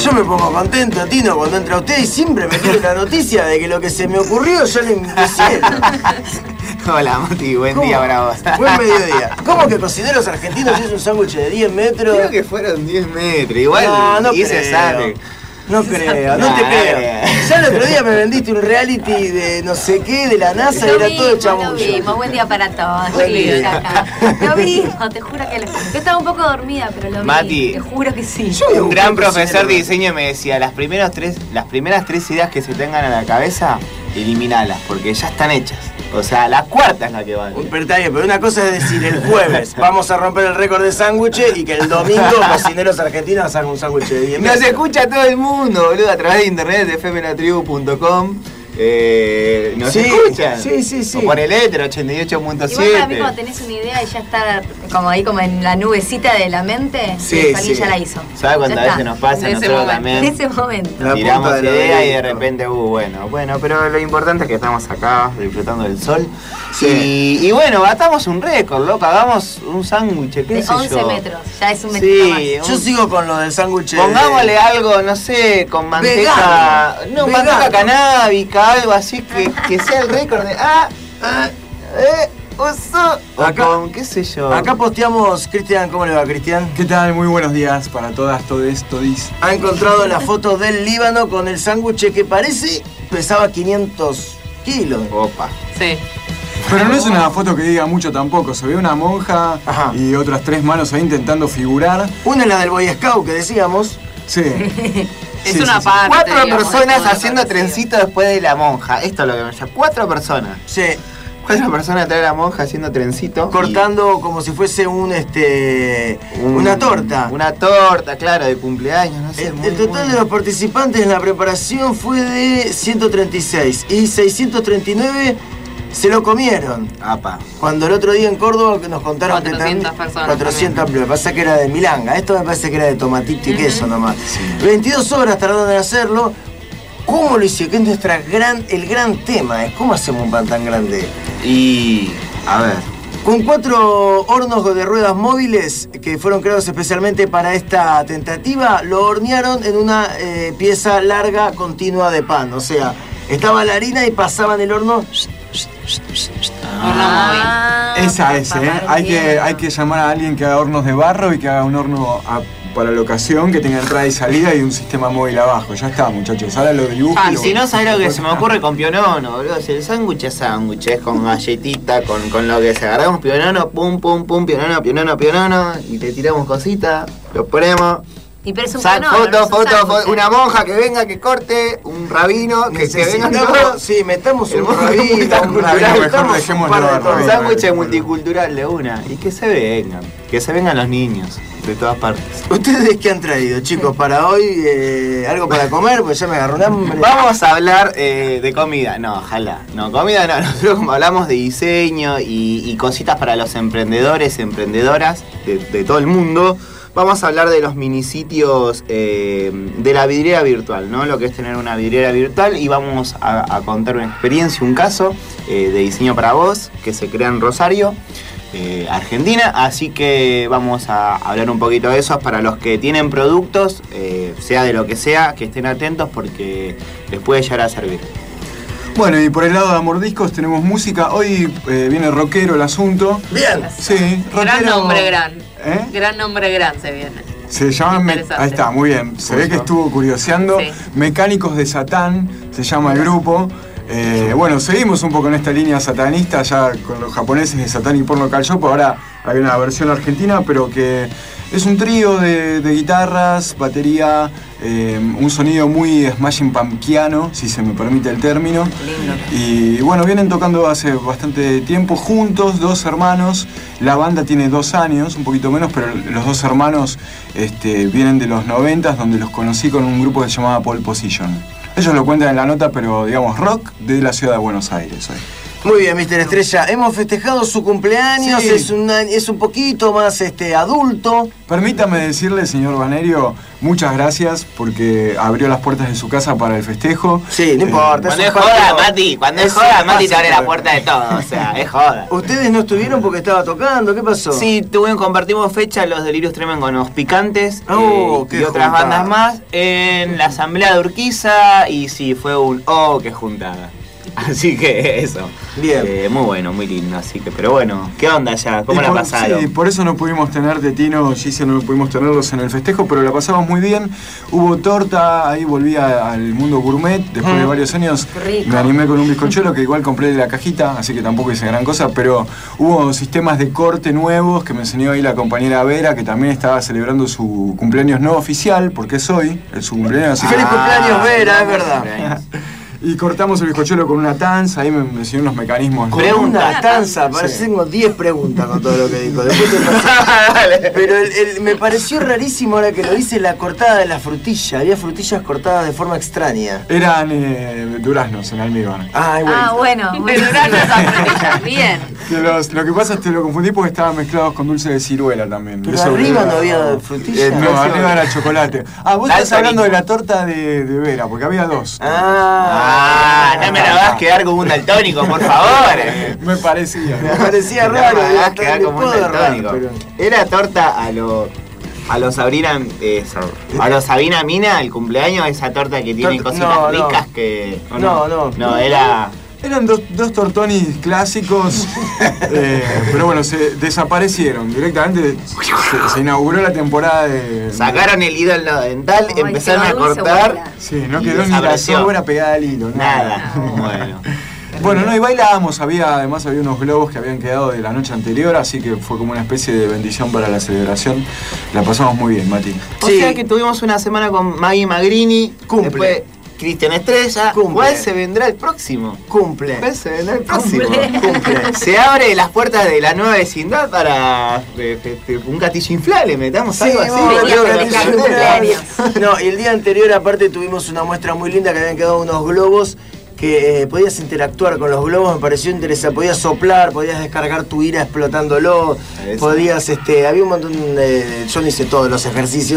Yo me pongo contento, Tino, cuando entra usted y siempre me tiene la noticia de que lo que se me ocurrió ya lo hicieron. Hola, Moti, buen día para vos. Buen mediodía. ¿Cómo que Cocineros Argentinos es un sándwich de 10 metros? Creo que fueron 10 metros, igual no y se creo. sabe. No creo, no te creo. Ya el otro día me vendiste un reality de no sé qué, de la NASA, y era todo chamullo. Lo vimos, buen día para todos. Buen día. Acá. Lo vimos, te juro que lo vimos. Yo estaba un poco dormida, pero lo vi. Mati, te juro que sí. Un gran profesor de diseño me decía, las primeras tres ideas que se tengan a la cabeza, eliminalas, porque ya están hechas. O sea, la cuarta es la que vale. Pero está bien, pero una cosa es decir, el jueves vamos a romper el récord de sándwiches y que el domingo Cocineros Argentinos hagan un sándwich de 10 metros. Nos escucha todo el mundo, boludo, a través de internet de fmlatribu.com. ¿Nos escuchan? Sí. O por el éter 88.7. Igual para mí cuando tenés una idea y ya está como ahí como en la nubecita de la mente, alguien ya la hizo. ¿Sabes cuántas veces nos pasa? Nosotros también. En ese momento. Tiramos idea y de repente, bueno, pero lo importante es que estamos acá disfrutando del sol. Sí. Y bueno, batamos un récord, loco, hagamos un sándwich, qué sé yo. 11 metros, ya es un metro más. Yo sigo con lo del sándwich. Pongámosle algo, no sé, con manteca. Vegano. Manteca canábica, algo así que sea el récord de. Acá, con, qué sé yo. Acá posteamos, Cristian, ¿cómo le va, Cristian? ¿Qué tal? Muy buenos días para todas, todes, todis. Ha encontrado la foto del Líbano con el sándwich que parece pesaba 500 kilos. Opa. Sí. Pero no es una foto que diga mucho tampoco. Se ve una monja y otras 3 manos ahí intentando figurar. Una es la del Boy Scout que decíamos. Sí. Es una parte. 4 personas haciendo trencito después de la monja. Esto es lo que me llama. 4 personas. Sí. 4 personas atrás de la monja haciendo trencito. Cortando como si fuese una torta. Una torta, claro, de cumpleaños, no sé. El total de los participantes en la preparación fue de 136 y 639 se lo comieron. Apa. Cuando el otro día en Córdoba que nos contaron 400 personas 400, pero me pasa que era de milanga. Esto me parece que era de tomatito y queso nomás. Sí. 22 horas tardaron en hacerlo. ¿Cómo lo hice? Que es el gran tema, es cómo hacemos un pan tan grande. Y a ver. Con 4 hornos de ruedas móviles que fueron creados especialmente para esta tentativa, lo hornearon en una pieza larga continua de pan. O sea, estaba la harina y pasaban el horno. Esa es, hay que llamar a alguien que haga hornos de barro y que haga un horno para la ocasión, que tenga entrada y salida y un sistema móvil abajo. Ya está, muchachos. Ahora lo dibujo. Y si no, ¿sabes lo que se me ocurre con pionono, boludo? Si el sándwich es con galletita, con lo que se agarramos pionono, pum, pionono, y le tiramos cositas, lo ponemos. Y pero es un foto, una monja que venga, que corte, un rabino, que venga todo. Sí, metamos un rabino, un sándwich multicultural de una. Y que se vengan los niños de todas partes. ¿Ustedes qué han traído, chicos, para hoy? ¿Algo para comer? Pues ya me agarró un hambre. Vamos a hablar de comida. No, ojalá. No, comida no. Nosotros como hablamos de diseño y cositas para los emprendedores, emprendedoras de todo el mundo. Vamos a hablar de los minisitios de la vidriera virtual, ¿no? Lo que es tener una vidriera virtual, y vamos a contar una experiencia, un caso de diseño para vos que se crea en Rosario, Argentina. Así que vamos a hablar un poquito de eso para los que tienen productos, sea de lo que sea, que estén atentos porque les puede llegar a servir. Bueno, y por el lado de Mordiscos tenemos música. Hoy viene rockero el asunto. Bien. Sí, rockero. Gran nombre, ¿Eh? Gran nombre, gran se viene. Se llama... Ahí está, muy bien. Se ve que estuvo curioseando. Sí. Mecánicos de Satán se llama el grupo. Bueno, seguimos un poco en esta línea satanista ya con los japoneses de Satanic Porno Shop. Ahora hay una versión argentina, pero que es un trío de guitarras, batería, un sonido muy smashing pumpkiano, si se me permite el término. Lindo. Y bueno, vienen tocando hace bastante tiempo juntos, 2 hermanos. La banda tiene 2 años, un poquito menos, pero los 2 hermanos vienen de los 90, donde los conocí con un grupo que se llamaba Pole Position. Ellos lo cuentan en la nota, pero digamos rock de la ciudad de Buenos Aires hoy. Muy bien, Mr. Estrella. Hemos festejado su cumpleaños, sí. es un poquito más adulto. Permítame decirle, señor Banerio, muchas gracias porque abrió las puertas de su casa para el festejo. Sí, no importa. Cuando es joda, Mati, te abre la puerta de todo, o sea, es joda. ¿Ustedes no estuvieron porque estaba tocando? ¿Qué pasó? Sí, compartimos fecha Los Delirios Tremen con Los Picantes y otras bandas más en la Asamblea de Urquiza, y sí, fue qué juntada. Así que eso. Bien. Muy bueno, muy lindo. Así que, pero bueno, ¿qué onda ya? ¿Cómo la pasaron? Sí, por eso no pudimos tenerte, Tino, Gise, no pudimos tenerlos en el festejo, pero la pasamos muy bien. Hubo torta, ahí volví al mundo gourmet. Después de varios años me animé con un bizcochuelo que igual compré de la cajita, así que tampoco hice gran cosa, pero hubo sistemas de corte nuevos que me enseñó ahí la compañera Vera, que también estaba celebrando su cumpleaños no oficial, porque es hoy, es su cumpleaños. ¡Feliz cumpleaños, Vera! Es verdad. Y cortamos el bizcochuelo con una tanza, ahí me enseñó unos mecanismos. Pregunta, tanza, parece que tengo 10 preguntas con todo lo que dijo. Después te pasé. Pero me pareció rarísimo ahora que lo hice la cortada de la frutilla. Había frutillas cortadas de forma extraña. Eran duraznos en almíbar. Bueno. Duraznos a frutillas, bien. Lo que pasa es que lo confundí porque estaban mezclados con dulce de ciruela también. Pero arriba no había frutillas. No, arriba era chocolate. Vos estás hablando de la torta de Vera, porque había dos. No me la vas a quedar como un daltónico, por favor. Me parecía raro. Me vas a quedar como un daltónico. Era torta a los Sabina Mina, el cumpleaños, esa torta que tiene cositas ricas que... No, era... Eran dos tortonis clásicos, pero bueno, se desaparecieron. Directamente se inauguró la temporada de... Sacaron el hilo dental, empezaron a cortar. Sí, no quedó ni la sobra pegada al hilo. Nada. Bueno, y bailábamos, además había unos globos que habían quedado de la noche anterior, así que fue como una especie de bendición para la celebración. La pasamos muy bien, Mati. O sea que tuvimos una semana con Maggie Magrini. Después Cristian Estrella. ¿Cuál se vendrá el próximo? Cumple. Se abre las puertas de la nueva vecindad para un castillo inflable, metamos algo así. No, y el día anterior aparte tuvimos una muestra muy linda que habían quedado unos globos que podías interactuar con los globos, me pareció interesante. Podías soplar, podías descargar tu ira explotándolo, podías, había un montón de... Yo no hice todos los ejercicios.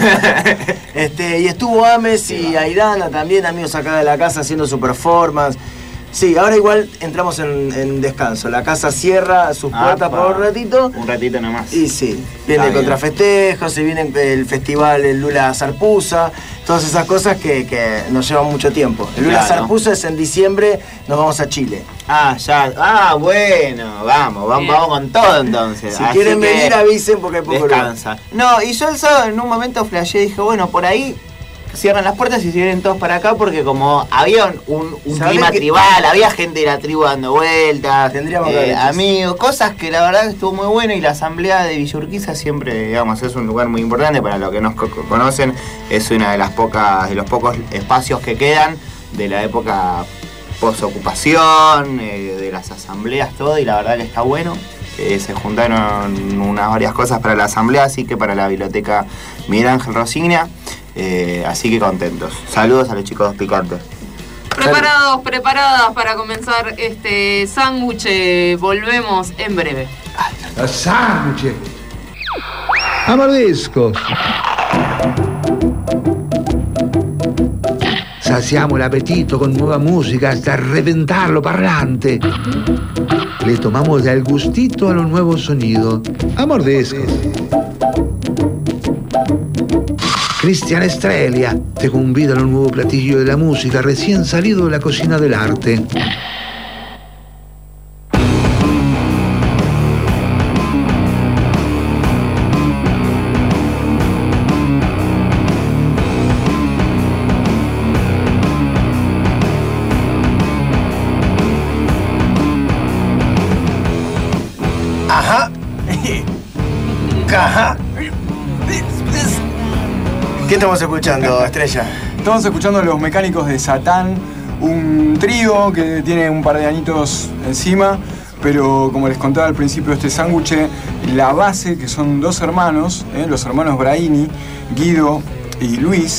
Y estuvo Ames y Aidana también, amigos acá de la casa, haciendo su performance. Sí, ahora igual entramos en descanso. La casa cierra sus puertas por un ratito. Un ratito nomás. Y sí, viene el contrafestejo, se viene el festival, el Lula Zarpuza, todas esas cosas que nos llevan mucho tiempo. El Lula Zarpuza es en diciembre, nos vamos a Chile. Bueno, vamos con todo entonces. Si quieren venir avisen porque hay poco descansa. No, y yo el sábado en un momento flasheé y dije, bueno, por ahí cierran las puertas y se vienen todos para acá porque como había un clima tribal, había gente de la tribu dando vueltas, amigos, cosas que la verdad estuvo muy bueno, y la asamblea de Villa Urquiza siempre, digamos, es un lugar muy importante para los que nos conocen, es una de los pocos espacios que quedan de la época postocupación, de las asambleas, todo, y la verdad que está bueno. Se juntaron varias cosas para la asamblea, así que para la biblioteca Miguel Ángel Rosigna. Así que contentos. Saludos a los chicos picantes. Preparadas para comenzar este sándwich. Volvemos en breve. Sándwich. Amordiscos. Saciamo el apetito con nueva música hasta reventarlo parlante. Le tomamos el gustito a los nuevos sonidos. Amordiscos. Cristian Estrella te convida a un nuevo platillo de la música recién salido de la cocina del arte. ¿Qué estamos escuchando, Estrella? Estamos escuchando a Los Mecánicos de Satán, un trío que tiene un par de añitos encima, pero como les contaba al principio de este sándwich, la base, que son dos hermanos, los hermanos Braini, Guido y Luis,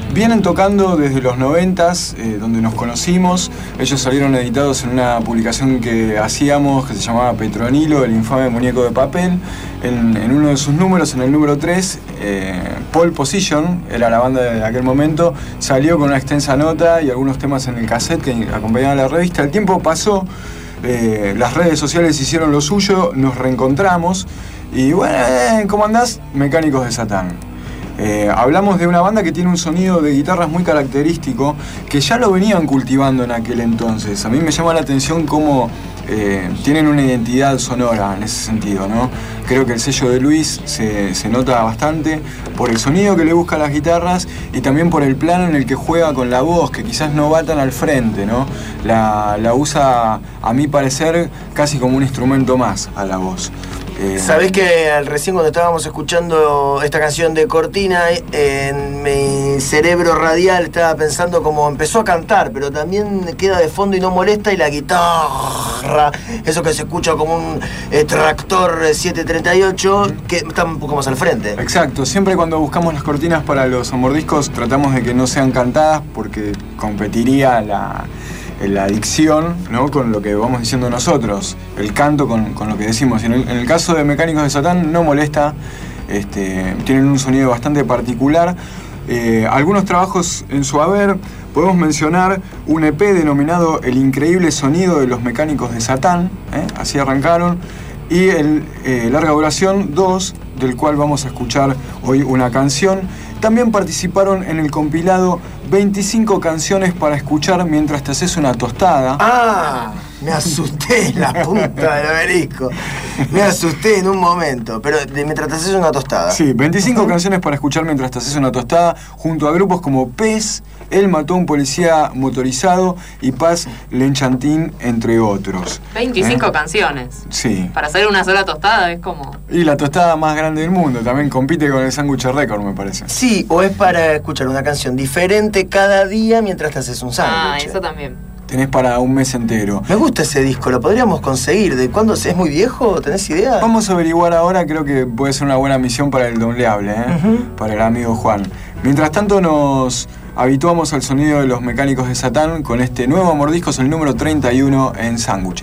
Vienen tocando desde los 90s, donde nos conocimos. Ellos salieron editados en una publicación que hacíamos, que se llamaba Petronilo, el infame muñeco de papel. En uno de sus números, en el número 3, Pole Position, era la banda de aquel momento, salió con una extensa nota y algunos temas en el cassette que acompañaban la revista. El tiempo pasó, las redes sociales hicieron lo suyo, nos reencontramos y bueno, ¿cómo andás? Mecánicos de Satán. Hablamos de una banda que tiene un sonido de guitarras muy característico, que ya lo venían cultivando en aquel entonces. A mí me llama la atención cómo tienen una identidad sonora en ese sentido, ¿no? Creo que el sello de Luis se nota bastante por el sonido que le busca a las guitarras y también por el plano en el que juega con la voz, que quizás no va tan al frente, ¿no? La usa, a mi parecer, casi como un instrumento más a la voz. Sabés que recién cuando estábamos escuchando esta canción de Cortina, en mi cerebro radial estaba pensando como empezó a cantar, pero también queda de fondo y no molesta, y la guitarra, eso que se escucha como un tractor 738, que está un poco más al frente. Exacto, siempre cuando buscamos las cortinas para los amordiscos tratamos de que no sean cantadas porque competiría la dicción, ¿no? Con lo que vamos diciendo nosotros, el canto con lo que decimos. En el caso de Mecánicos de Satán no molesta, tienen un sonido bastante particular. Algunos trabajos en su haber, podemos mencionar un EP denominado El Increíble Sonido de los Mecánicos de Satán, así arrancaron, y el Larga Duración 2, del cual vamos a escuchar hoy una canción. También participaron en el compilado 25 canciones para escuchar mientras te haces una tostada. ¡Ah! Me asusté en la punta del obelisco. Me asusté en un momento, pero mientras te haces una tostada. Sí, 25 canciones para escuchar mientras te haces una tostada, junto a grupos como Pez, Él mató a un policía motorizado y Paz Lenchantín, entre otros. 25 canciones. Sí. Para hacer una sola tostada es como... Y la tostada más grande del mundo, también compite con el sándwich récord, me parece. Sí, o es para escuchar una canción diferente cada día mientras te haces un sándwich. Ah, eso también. Tenés para un mes entero. Me gusta ese disco, lo podríamos conseguir. ¿De cuándo es muy viejo? ¿Tenés idea? Vamos a averiguar ahora, creo que puede ser una buena misión para el Dobleable, para el amigo Juan. Mientras tanto nos habituamos al sonido de los Mecánicos de Satán con este nuevo Mordiscos, el número 31 en Sándwich.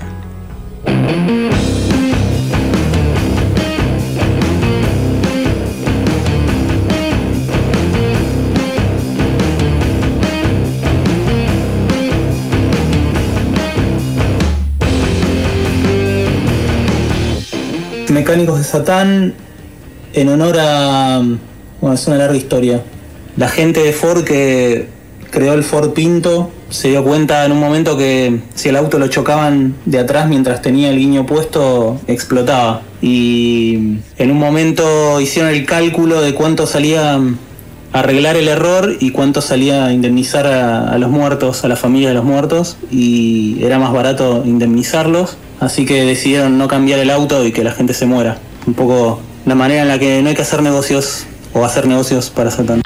Mecánicos de Satán, en honor a... Bueno, es una larga historia. La gente de Ford que creó el Ford Pinto se dio cuenta en un momento que si el auto lo chocaban de atrás mientras tenía el guiño puesto, explotaba. Y en un momento hicieron el cálculo de cuánto salía arreglar el error y cuánto salía indemnizar a los muertos, a la familia de los muertos, y era más barato indemnizarlos. Así que decidieron no cambiar el auto y que la gente se muera. Un poco la manera en la que no hay que hacer negocios o hacer negocios para Satán.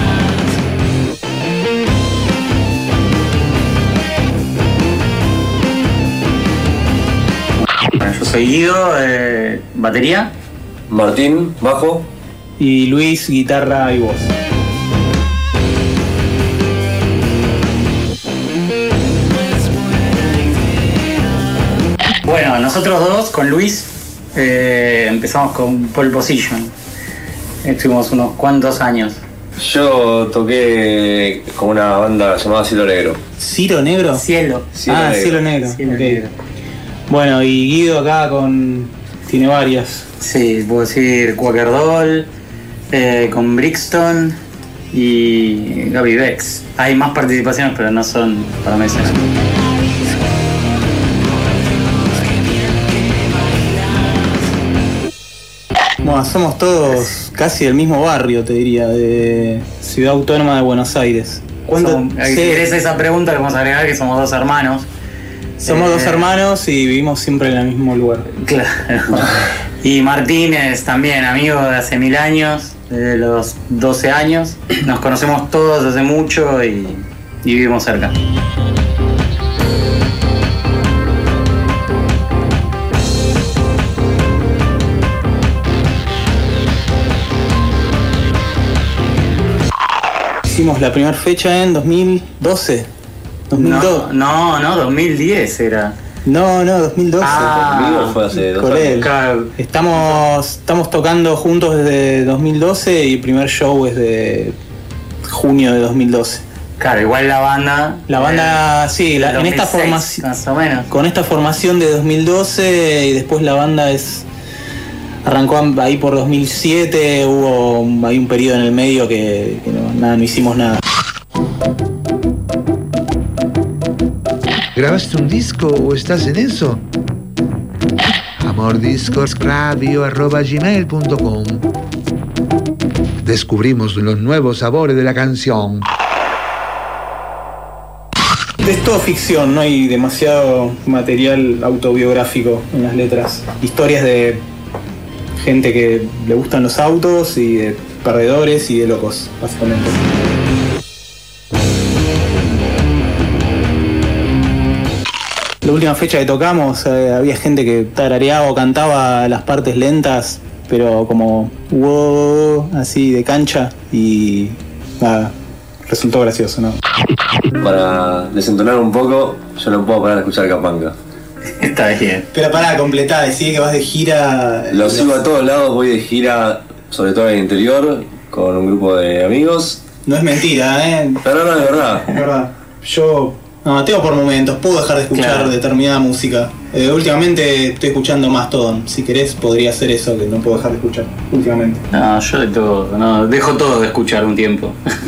Bueno, yo soy Guido, batería. Martín, bajo. Y Luis, guitarra y voz. Bueno, nosotros dos, con Luis, empezamos con Pole Position. Estuvimos unos cuantos años. Yo toqué con una banda llamada Cielo Negro. ¿Ciro Negro? Cielo. Negro. Cielo Negro. Cielo Okay. Negro. Bueno, y Guido acá tiene varias. Sí, puedo decir Quaker Doll, con Brixton y Gaby Bex. Hay más participaciones, pero no son para mencionar. Bueno, somos todos casi del mismo barrio, te diría, de Ciudad Autónoma de Buenos Aires. Si querés esa pregunta, le vamos a agregar que somos dos hermanos. Somos dos hermanos y vivimos siempre en el mismo lugar. Claro. Y Martín es también amigo de hace 1000 años, desde los 12 años. Nos conocemos todos hace mucho y vivimos cerca. Hicimos la primera fecha en 2012. No, 2010 era. No, 2012. Fue hace 2 años. Estamos tocando juntos desde 2012 y el primer show es de junio de 2012. Claro, igual la banda. Sí, 2006, en esta formación. Más o menos. Con esta formación de 2012 y después la banda arrancó ahí por 2007, hubo ahí un periodo en el medio que no hicimos nada. ¿Grabaste un disco o estás en eso? amordiscosradio@gmail.com. Descubrimos los nuevos sabores de la canción. Es todo ficción, no hay demasiado material autobiográfico en las letras. Historias de gente que le gustan los autos y de perdedores y de locos, básicamente. La última fecha que tocamos había gente que tarareaba o cantaba las partes lentas, pero como wow, así de cancha, y nada, resultó gracioso, ¿no? Para desentonar un poco, yo no puedo parar de escuchar Capanga. Está bien. Pero pará, completá, decí que vas de gira. Lo sigo a todos lados, voy de gira, sobre todo en el interior, con un grupo de amigos. No es mentira, ¿eh? Pero no, es verdad. Es verdad. Yo tengo por momentos, puedo dejar de escuchar determinada música. Últimamente estoy escuchando más todo. Si querés, podría hacer eso, que no puedo dejar de escuchar últimamente. No, yo de todo, dejo todo de escuchar un tiempo.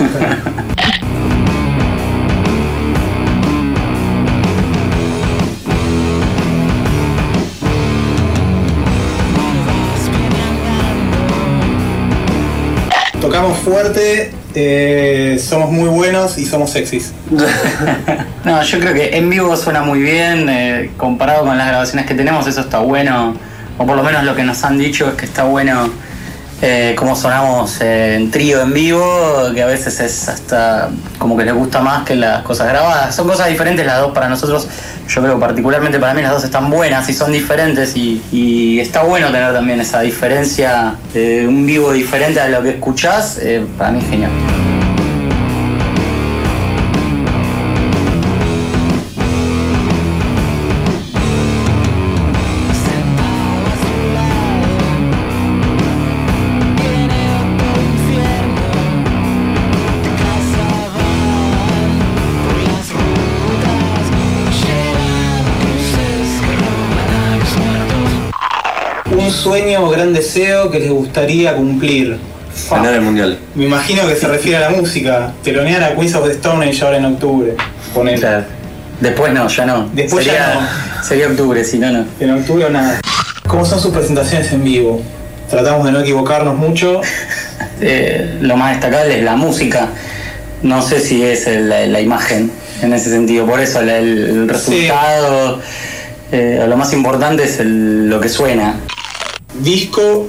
Tocamos fuerte, somos muy buenos y somos sexys. No, yo creo que en vivo suena muy bien, comparado con las grabaciones que tenemos, eso está bueno, o por lo menos lo que nos han dicho es que está bueno cómo sonamos en trío en vivo, que a veces es hasta como que les gusta más que las cosas grabadas. Son cosas diferentes las dos para nosotros, yo creo particularmente para mí las dos están buenas y son diferentes y está bueno tener también esa diferencia, un vivo diferente a lo que escuchás, para mí es genial. Un sueño o gran deseo que les gustaría cumplir. Ganar el mundial. Me imagino que se refiere a la música. Telonear a Queens of the Stone Age ahora en octubre. Claro. Después no, ya no. Después ya no. Sería octubre, si no. En octubre o nada. ¿Cómo son sus presentaciones en vivo? Tratamos de no equivocarnos mucho. Lo más destacable es la música. No sé si es la imagen en ese sentido. Por eso el resultado, lo más importante es lo que suena. Disco.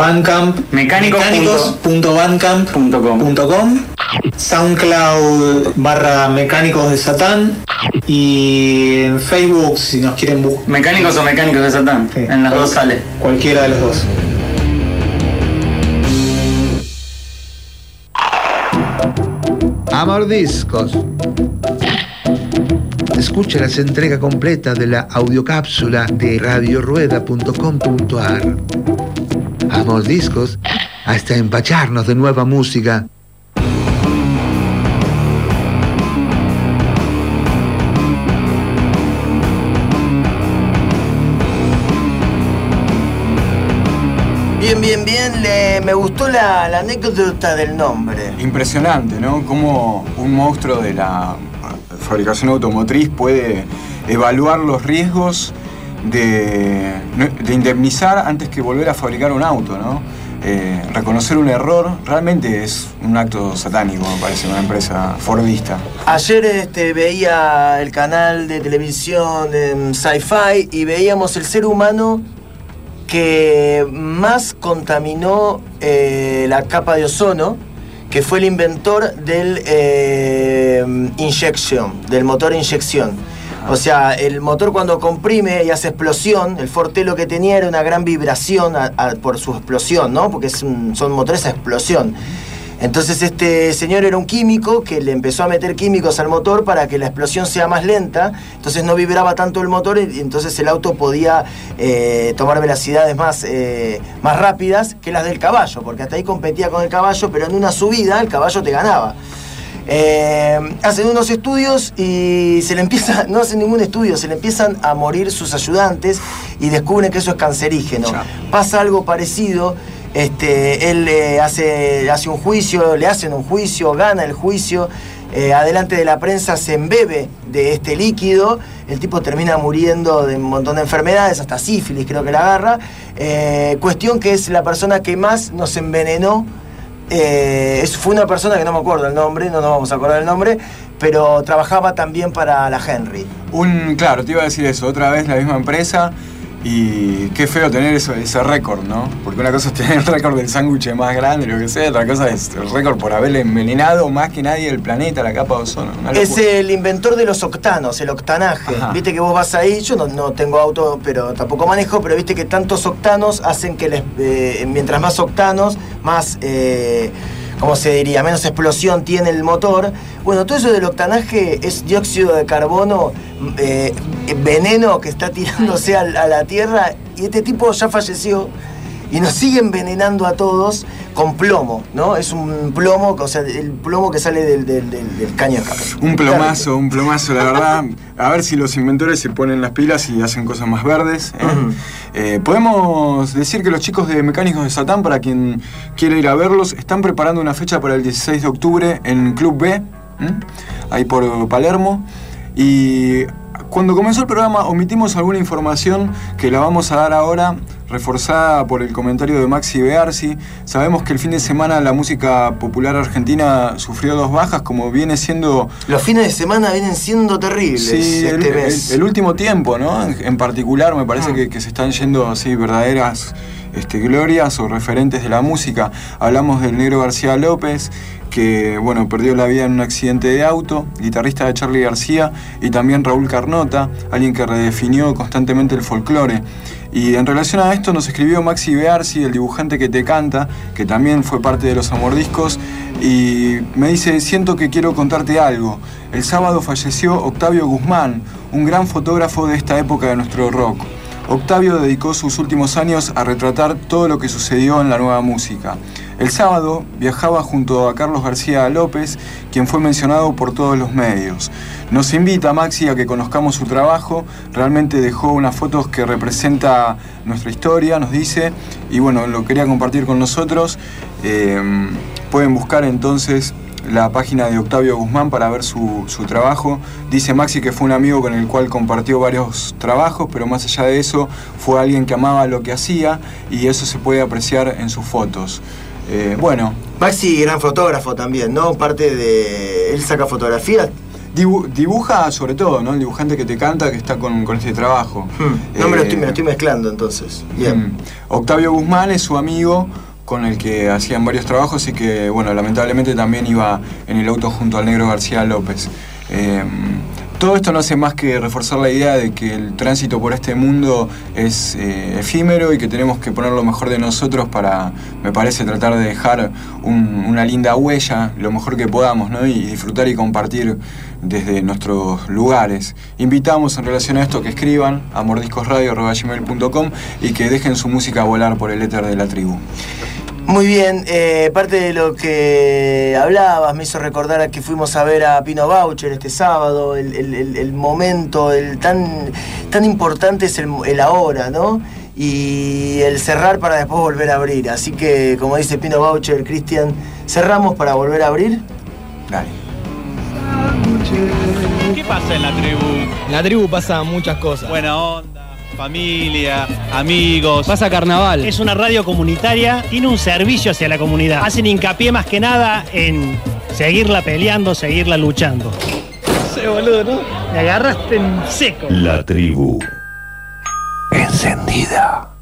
Bandcamp, mecánicos.bandcamp.com, SoundCloud /Mecánicos de Satán, y en Facebook, si nos quieren buscar. Mecánicos o Mecánicos de Satán, sí. En las dos sale. Cualquiera de los dos. Amor Discos. Escucha las entregas completas de la audiocápsula de radiorueda.com.ar. Amor Discos, hasta empacharnos de nueva música. Bien, me gustó la anécdota del nombre. Impresionante, ¿no? Cómo un monstruo de la fabricación automotriz puede evaluar los riesgos de indemnizar antes que volver a fabricar un auto, ¿no? Reconocer un error realmente es un acto satánico, me parece, una empresa fordista. Ayer veía el canal de televisión en Sci-Fi y veíamos el ser humano que más contaminó la capa de ozono, que fue el inventor del del motor inyección. O sea, el motor cuando comprime y hace explosión, el Forte lo que tenía era una gran vibración por su explosión, ¿no? Porque son motores a explosión. Entonces este señor era un químico que le empezó a meter químicos al motor para que la explosión sea más lenta, entonces no vibraba tanto el motor y entonces el auto podía tomar velocidades más rápidas que las del caballo, porque hasta ahí competía con el caballo, pero en una subida el caballo te ganaba. Hacen unos estudios y no hacen ningún estudio, se le empiezan a morir sus ayudantes y descubren que eso es cancerígeno. Pasa algo parecido. Él hace un juicio, le hacen un juicio, gana el juicio, adelante de la prensa se embebe de este líquido, el tipo termina muriendo de un montón de enfermedades, hasta sífilis creo que la agarra, cuestión que es la persona que más nos envenenó, fue una persona que no me acuerdo el nombre, no nos vamos a acordar el nombre, pero trabajaba también para la Henry. Claro, te iba a decir eso, otra vez la misma empresa. Y qué feo tener ese récord, ¿no? Porque una cosa es tener el récord del sándwich más grande, lo que sea, otra cosa es el récord por haberle envenenado más que nadie del planeta, la capa de ozono. Es el inventor de los octanos, el octanaje. Ajá. Viste que vos vas ahí, yo no tengo auto, pero tampoco manejo, pero viste que tantos octanos hacen que mientras más octanos, más... ¿cómo se diría? Menos explosión tiene el motor. Bueno, todo eso del octanaje es dióxido de carbono, veneno que está tirándose a la tierra, y este tipo ya falleció y nos sigue envenenando a todos con plomo, ¿no? Es un plomo, o sea, el plomo que sale del caño de escape. Un plomazo, la verdad. A ver si los inventores se ponen las pilas y hacen cosas más verdes. Podemos decir que los chicos de Mecánicos de Satán, para quien quiera ir a verlos, están preparando una fecha para el 16 de octubre en Club B, ahí por Palermo. Y cuando comenzó el programa omitimos alguna información que la vamos a dar ahora, reforzada por el comentario de Maxi Bearsi. Sabemos que el fin de semana la música popular argentina sufrió 2 bajas, como viene siendo... Los fines de semana vienen siendo terribles. Sí, el último tiempo, ¿no? En particular me parece que se están yendo así verdaderas glorias o referentes de la música. Hablamos del Negro García López, que perdió la vida en un accidente de auto, guitarrista de Charly García, y también Raúl Carnota, alguien que redefinió constantemente el folclore. Y en relación a esto nos escribió Maxi Bearsi, el dibujante que te canta, que también fue parte de los Amordiscos, y me dice: siento que quiero contarte algo. El sábado falleció Octavio Guzmán, un gran fotógrafo de esta época de nuestro rock. Octavio dedicó sus últimos años a retratar todo lo que sucedió en la nueva música. El sábado viajaba junto a Carlos García López, quien fue mencionado por todos los medios. Nos invita Maxi a que conozcamos su trabajo. Realmente dejó unas fotos que representan nuestra historia, nos dice, y lo quería compartir con nosotros. Pueden buscar entonces la página de Octavio Guzmán para ver su trabajo. Dice Maxi que fue un amigo con el cual compartió varios trabajos, pero más allá de eso fue alguien que amaba lo que hacía, y eso se puede apreciar en sus fotos. Maxi, gran fotógrafo también, ¿no? Él saca fotografías Dibuja sobre todo, ¿no? El dibujante que te canta, que está con este trabajo. No me lo estoy mezclando entonces. Bien. Octavio Guzmán es su amigo con el que hacían varios trabajos y que, bueno, lamentablemente también iba en el auto junto al Negro García López. Todo esto no hace más que reforzar la idea de que el tránsito por este mundo es efímero y que tenemos que poner lo mejor de nosotros para, me parece, tratar de dejar una linda huella, lo mejor que podamos, ¿no? Y disfrutar y compartir desde nuestros lugares. Invitamos en relación a esto que escriban a mordiscosradio@gmail.com y que dejen su música volar por el éter de la tribu. Muy bien, parte de lo que hablabas me hizo recordar a que fuimos a ver a Pino Baucher este sábado. El momento, tan importante es el ahora, ¿no? Y el cerrar para después volver a abrir. Así que, como dice Pino Baucher, Cristian, ¿cerramos para volver a abrir? Dale. ¿Qué pasa en la tribu? En la tribu pasa muchas cosas. Buena onda, familia, amigos. Pasa carnaval. Es una radio comunitaria, tiene un servicio hacia la comunidad. Hacen hincapié más que nada en seguirla peleando, seguirla luchando. Sí, boludo, ¿no? Me agarraste en seco. La tribu. Encendida.